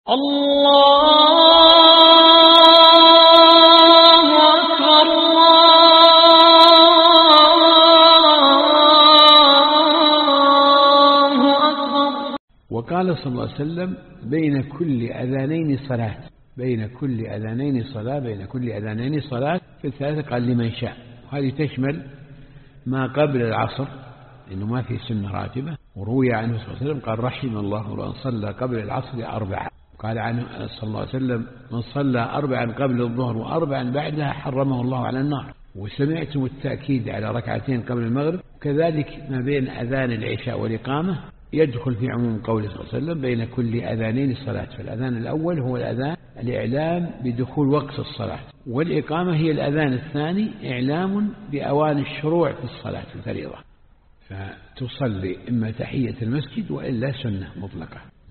أكبر الله أكبر. وقال صلى الله عليه وسلم بين كل أذانين صلاة، بين كل أذانين صلاة، بين كل أذانين صلاة. في الثالثة قال لمن شاء. هذه تشمل ما قبل العصر إنه ما في سنة راتبة. وروي عنه صلى الله عليه وسلم قال رحم الله من صلى قبل العصر 4. قال عنه صلى الله عليه وسلم من صلى 4 قبل الظهر و4 بعدها حرمه الله على النار. وسمعتم التأكيد على 2 قبل المغرب. كذلك ما بين أذان العشاء والإقامة يدخل في عموم قوله صلى الله عليه وسلم بين كل أذانين الصلاة. فالأذان الأول هو الأذان الإعلام بدخول وقت الصلاة، والإقامة هي الأذان الثاني إعلام بأوان الشروع في الصلاة الفريضة. فتصلي إما تحية المسجد وإلا سنة مطلقة.